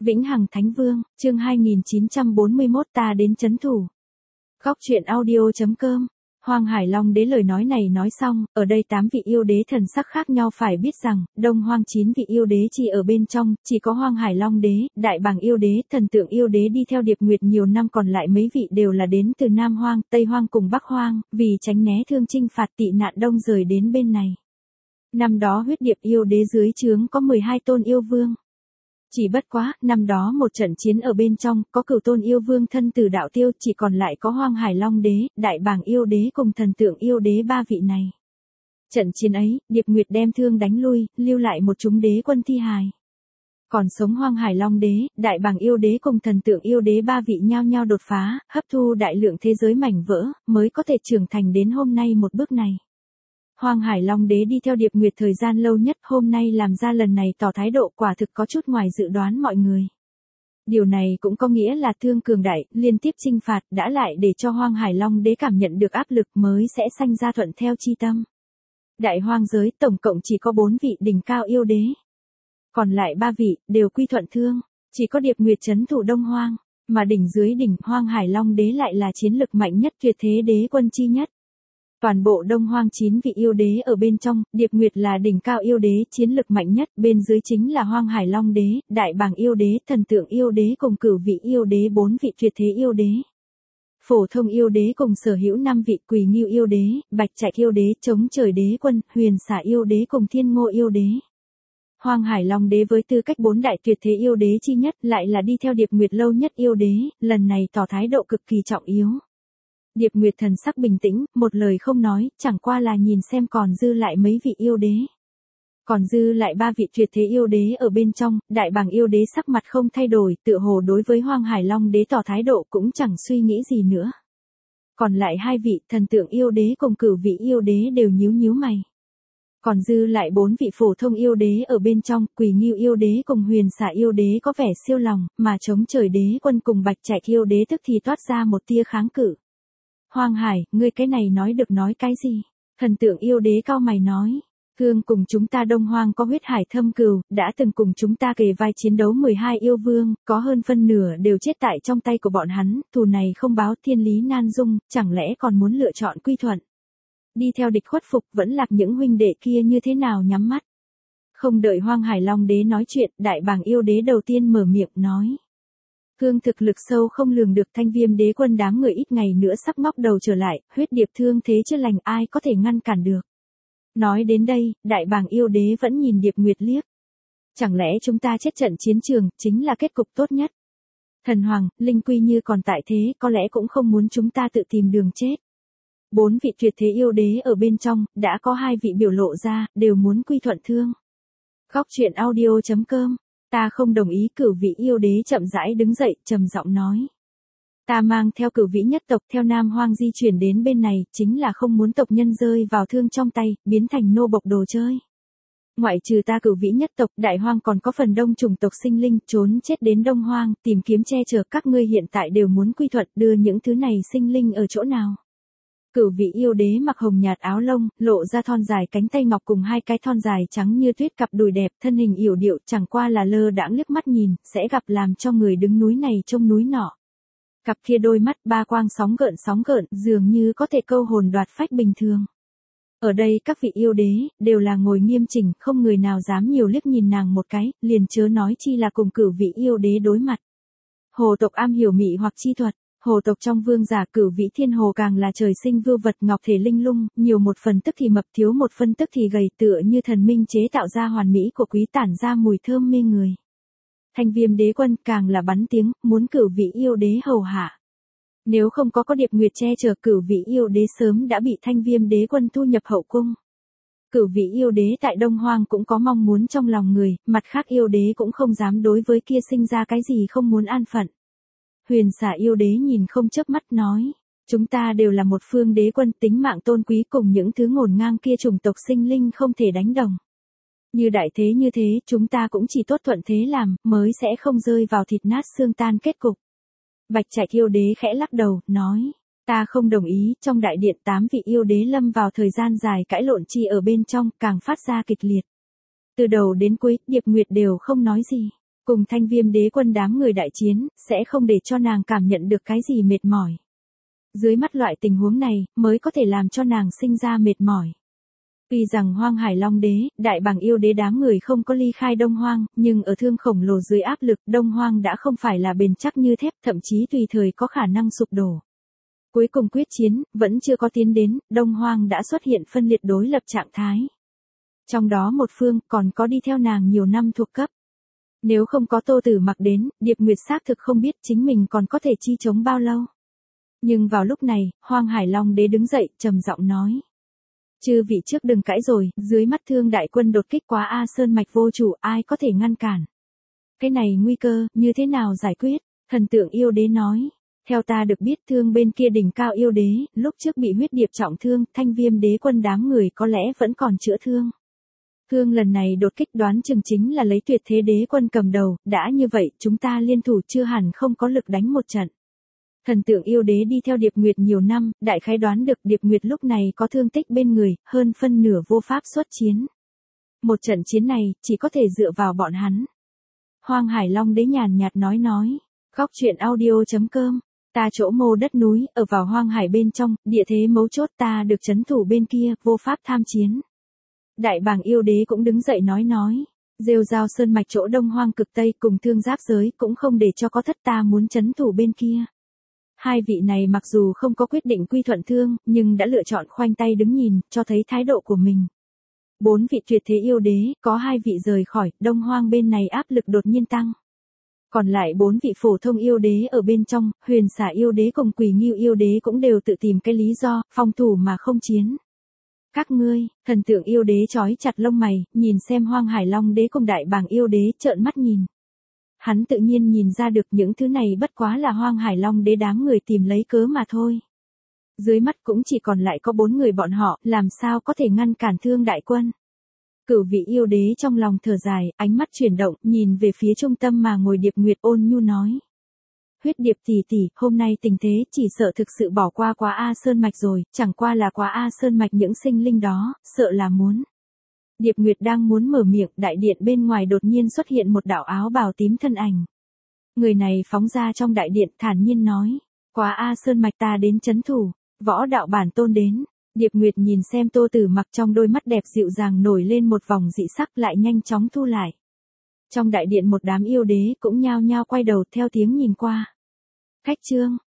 Vĩnh Hằng Thánh Vương, chương 2941 ta đến trấn thủ. Góc truyện audio.com. Hoang Hải Long Đế lời nói này nói xong, ở đây 8 vị yêu đế thần sắc khác nhau phải biết rằng, Đông Hoang 9 vị yêu đế chỉ ở bên trong, chỉ có Hoang Hải Long Đế, Đại Bàng yêu đế, Thần Tượng yêu đế đi theo Điệp Nguyệt nhiều năm, còn lại mấy vị đều là đến từ Nam Hoang, Tây Hoang cùng Bắc Hoang, vì tránh né thương chinh phạt tị nạn đông rời đến bên này. Năm đó huyết điệp yêu đế dưới trướng có 12 tôn yêu vương. Chỉ bất quá, năm đó một trận chiến ở bên trong, có Cửu tôn yêu vương thân tử đạo tiêu, chỉ còn lại có Hoang Hải Long Đế, Đại Bàng yêu đế cùng Thần Tượng yêu đế ba vị này. Trận chiến ấy, Điệp Nguyệt đem thương đánh lui, lưu lại một chúng đế quân thi hài. Còn sống Hoang Hải Long Đế, Đại Bàng yêu đế cùng Thần Tượng yêu đế ba vị nhao nhao đột phá, hấp thu đại lượng thế giới mảnh vỡ, mới có thể trưởng thành đến hôm nay một bước này. Hoang Hải Long Đế đi theo Điệp Nguyệt thời gian lâu nhất, hôm nay làm ra lần này tỏ thái độ quả thực có chút ngoài dự đoán mọi người. Điều này cũng có nghĩa là thương cường đại, liên tiếp chinh phạt đã lại để cho Hoang Hải Long Đế cảm nhận được áp lực mới sẽ sanh ra thuận theo chi tâm. Đại hoang giới tổng cộng chỉ có 4 vị đỉnh cao yêu đế. Còn lại 3 vị đều quy thuận thương, chỉ có Điệp Nguyệt trấn thủ Đông Hoang, mà đỉnh dưới đỉnh Hoang Hải Long Đế lại là chiến lực mạnh nhất, tuyệt thế đế quân chi nhất. Toàn bộ Đông Hoang 9 vị yêu đế ở bên trong, Điệp Nguyệt là đỉnh cao yêu đế, chiến lực mạnh nhất, bên dưới chính là Hoang Hải Long Đế, Đại Bàng yêu đế, Thần Tượng yêu đế cùng Cửu vị yêu đế, 4 vị tuyệt thế yêu đế. Phổ thông yêu đế cùng sở hữu 5 vị Quỳ Ngưu yêu đế, Bạch Trạch yêu đế, Chống Trời đế quân, Huyền Xà yêu đế cùng Thiên Ngô yêu đế. Hoang Hải Long Đế với tư cách 4 đại tuyệt thế yêu đế chi nhất, lại là đi theo Điệp Nguyệt lâu nhất yêu đế, lần này tỏ thái độ cực kỳ trọng yếu. Điệp Nguyệt thần sắc bình tĩnh, một lời không nói, chẳng qua là nhìn xem còn dư lại mấy vị yêu đế. Còn dư lại 3 vị tuyệt thế yêu đế ở bên trong, Đại Bàng yêu đế sắc mặt không thay đổi, tựa hồ đối với Hoang Hải Long Đế tỏ thái độ cũng chẳng suy nghĩ gì nữa. Còn lại 2 vị Thần Tượng yêu đế cùng Cửu vị yêu đế đều nhíu nhíu mày. Còn dư lại 4 vị phổ thông yêu đế ở bên trong, Quỳ Ngưu yêu đế cùng Huyền Xà yêu đế có vẻ siêu lòng, mà Chống Trời đế quân cùng Bạch Trạch yêu đế tức thì toát ra một tia kháng cự. Hoang Hải, ngươi cái này nói được nói cái gì? Thần Tượng yêu đế cao mày nói. Thương cùng chúng ta Đông Hoang có huyết hải thâm cừu, đã từng cùng chúng ta kề vai chiến đấu 12 yêu vương, có hơn phân nửa đều chết tại trong tay của bọn hắn, thù này không báo thiên lý nan dung, chẳng lẽ còn muốn lựa chọn quy thuận? Đi theo địch khuất phục vẫn lạc những huynh đệ kia như thế nào nhắm mắt? Không đợi Hoang Hải Long Đế nói chuyện, Đại Bàng yêu đế đầu tiên mở miệng nói. Thương thực lực sâu không lường được, Thanh Viêm đế quân đám người ít ngày nữa sắp ngóc đầu trở lại, huyết điệp thương thế chưa lành, ai có thể ngăn cản được. Nói đến đây, Đại Bàng yêu đế vẫn nhìn Điệp Nguyệt liếc. Chẳng lẽ chúng ta chết trận chiến trường, chính là kết cục tốt nhất? Thần Hoàng, Linh Quy như còn tại thế, có lẽ cũng không muốn chúng ta tự tìm đường chết. 4 vị tuyệt thế yêu đế ở bên trong, đã có 2 vị biểu lộ ra, đều muốn quy thuận thương. Góc truyện audio.com. Ta không đồng ý. Cửu vị yêu đế chậm rãi đứng dậy, trầm giọng nói. Ta mang theo Cửu vị nhất tộc theo Nam Hoang di chuyển đến bên này, chính là không muốn tộc nhân rơi vào thương trong tay, biến thành nô bộc đồ chơi. Ngoại trừ ta Cửu vị nhất tộc, Đại Hoang còn có phần đông chủng tộc sinh linh, trốn chết đến Đông Hoang, tìm kiếm che chở, các ngươi hiện tại đều muốn quy thuận, đưa những thứ này sinh linh ở chỗ nào? Cửu vị yêu đế mặc hồng nhạt áo lông, lộ ra thon dài cánh tay ngọc cùng 2 cái thon dài trắng như tuyết, cặp đùi đẹp, thân hình yểu điệu, chẳng qua là lơ đãng liếc mắt nhìn, sẽ gặp làm cho người đứng núi này trông núi nọ. Cặp kia đôi mắt ba quang sóng gợn, dường như có thể câu hồn đoạt phách bình thường. Ở đây các vị yêu đế, đều là ngồi nghiêm chỉnh, không người nào dám nhiều liếc nhìn nàng một cái, liền chớ nói chi là cùng Cửu vị yêu đế đối mặt. Hồ tộc am hiểu mị hoặc chi thuật. Hồ tộc trong vương giả Cửu vị thiên hồ càng là trời sinh vưu vật ngọc thể linh lung, nhiều một phần tức thì mập, thiếu một phần tức thì gầy, tựa như thần minh chế tạo ra hoàn mỹ của quý, tản ra mùi thơm mê người. Thanh Viêm đế quân càng là bắn tiếng, muốn Cửu vị yêu đế hầu hạ. Nếu không có Điệp Nguyệt che chở, Cửu vị yêu đế sớm đã bị Thanh Viêm đế quân thu nhập hậu cung. Cửu vị yêu đế tại Đông Hoang cũng có mong muốn trong lòng người, mặt khác yêu đế cũng không dám đối với kia sinh ra cái gì không muốn an phận. Huyền Xà yêu đế nhìn không chớp mắt nói, chúng ta đều là một phương đế quân, tính mạng tôn quý cùng những thứ ngổn ngang kia chủng tộc sinh linh không thể đánh đồng. Như đại thế như thế, chúng ta cũng chỉ tốt thuận thế làm, mới sẽ không rơi vào thịt nát xương tan kết cục. Bạch Trạch yêu đế khẽ lắc đầu, nói, ta không đồng ý. Trong đại điện 8 vị yêu đế lâm vào thời gian dài cãi lộn chi ở bên trong, càng phát ra kịch liệt. Từ đầu đến cuối, Điệp Nguyệt đều không nói gì. Cùng Thanh Viêm đế quân đám người đại chiến, sẽ không để cho nàng cảm nhận được cái gì mệt mỏi. Dưới mắt loại tình huống này, mới có thể làm cho nàng sinh ra mệt mỏi. Tuy rằng Hoang Hải Long đế, Đại Bàng yêu đế đám người không có ly khai Đông Hoang, nhưng ở thương khổng lồ dưới áp lực, Đông Hoang đã không phải là bền chắc như thép, thậm chí tùy thời có khả năng sụp đổ. Cuối cùng quyết chiến, vẫn chưa có tiến đến, Đông Hoang đã xuất hiện phân liệt đối lập trạng thái. Trong đó một phương, còn có đi theo nàng nhiều năm thuộc cấp. Nếu không có Tô Tử Mặc đến, Điệp Nguyệt xác thực không biết chính mình còn có thể chi chống bao lâu. Nhưng vào lúc này, Hoang Hải Long đế đứng dậy, trầm giọng nói. Chư vị trước đừng cãi rồi, dưới mắt Thương đại quân đột kích quá A Sơn mạch vô chủ, ai có thể ngăn cản. Cái này nguy cơ, như thế nào giải quyết? Thần Tượng yêu đế nói. Theo ta được biết Thương bên kia đỉnh cao yêu đế, lúc trước bị huyết điệp trọng thương, Thanh Viêm đế quân đám người có lẽ vẫn còn chữa thương. Thương lần này đột kích đoán chừng chính là lấy Tuyệt Thế đế quân cầm đầu, đã như vậy chúng ta liên thủ chưa hẳn không có lực đánh một trận. Thần Tượng yêu đế đi theo Điệp Nguyệt nhiều năm, đại khái đoán được Điệp Nguyệt lúc này có thương tích bên người, hơn phân nửa vô pháp xuất chiến. Một trận chiến này, chỉ có thể dựa vào bọn hắn. Hoang Hải Long đế nhàn nhạt nói. Góc truyện audio.com, ta chỗ mô đất núi, ở vào Hoang Hải bên trong, địa thế mấu chốt ta được trấn thủ bên kia, vô pháp tham chiến. Đại Bàng yêu đế cũng đứng dậy nói. Rêu Rao Sơn mạch chỗ Đông Hoang cực Tây cùng Thương giáp giới cũng không để cho có thất ta muốn trấn thủ bên kia. Hai vị này mặc dù không có quyết định quy thuận Thương, nhưng đã lựa chọn khoanh tay đứng nhìn, cho thấy thái độ của mình. 4 vị Tuyệt Thế yêu đế, có 2 vị rời khỏi, Đông Hoang bên này áp lực đột nhiên tăng. Còn lại 4 vị phổ thông yêu đế ở bên trong, Huyền Xà yêu đế cùng Quỷ Ngưu yêu đế cũng đều tự tìm cái lý do, phòng thủ mà không chiến. Các ngươi, Thần Tượng yêu đế chói chặt lông mày, nhìn xem Hoang Hải Long đế cùng Đại Bàng yêu đế trợn mắt nhìn. Hắn tự nhiên nhìn ra được những thứ này bất quá là Hoang Hải Long đế đám người tìm lấy cớ mà thôi. Dưới mắt cũng chỉ còn lại có 4 người bọn họ, làm sao có thể ngăn cản Thương đại quân. Cửu vị yêu đế trong lòng thở dài, ánh mắt chuyển động, nhìn về phía trung tâm mà ngồi Điệp Nguyệt ôn nhu nói. Huyết Điệp tỷ tỷ, hôm nay tình thế chỉ sợ thực sự bỏ qua quá A Sơn mạch rồi, chẳng qua là quá A Sơn mạch những sinh linh đó, sợ là muốn. Điệp Nguyệt đang muốn mở miệng, đại điện bên ngoài đột nhiên xuất hiện một đạo áo bào tím thân ảnh. Người này phóng ra trong đại điện, thản nhiên nói, quá A Sơn mạch ta đến trấn thủ, võ đạo bản tôn đến. Điệp Nguyệt nhìn xem Tô Tử Mặc, trong đôi mắt đẹp dịu dàng nổi lên một vòng dị sắc, lại nhanh chóng thu lại. Trong đại điện một đám yêu đế cũng nhao nhao quay đầu theo tiếng nhìn qua. Khách trương,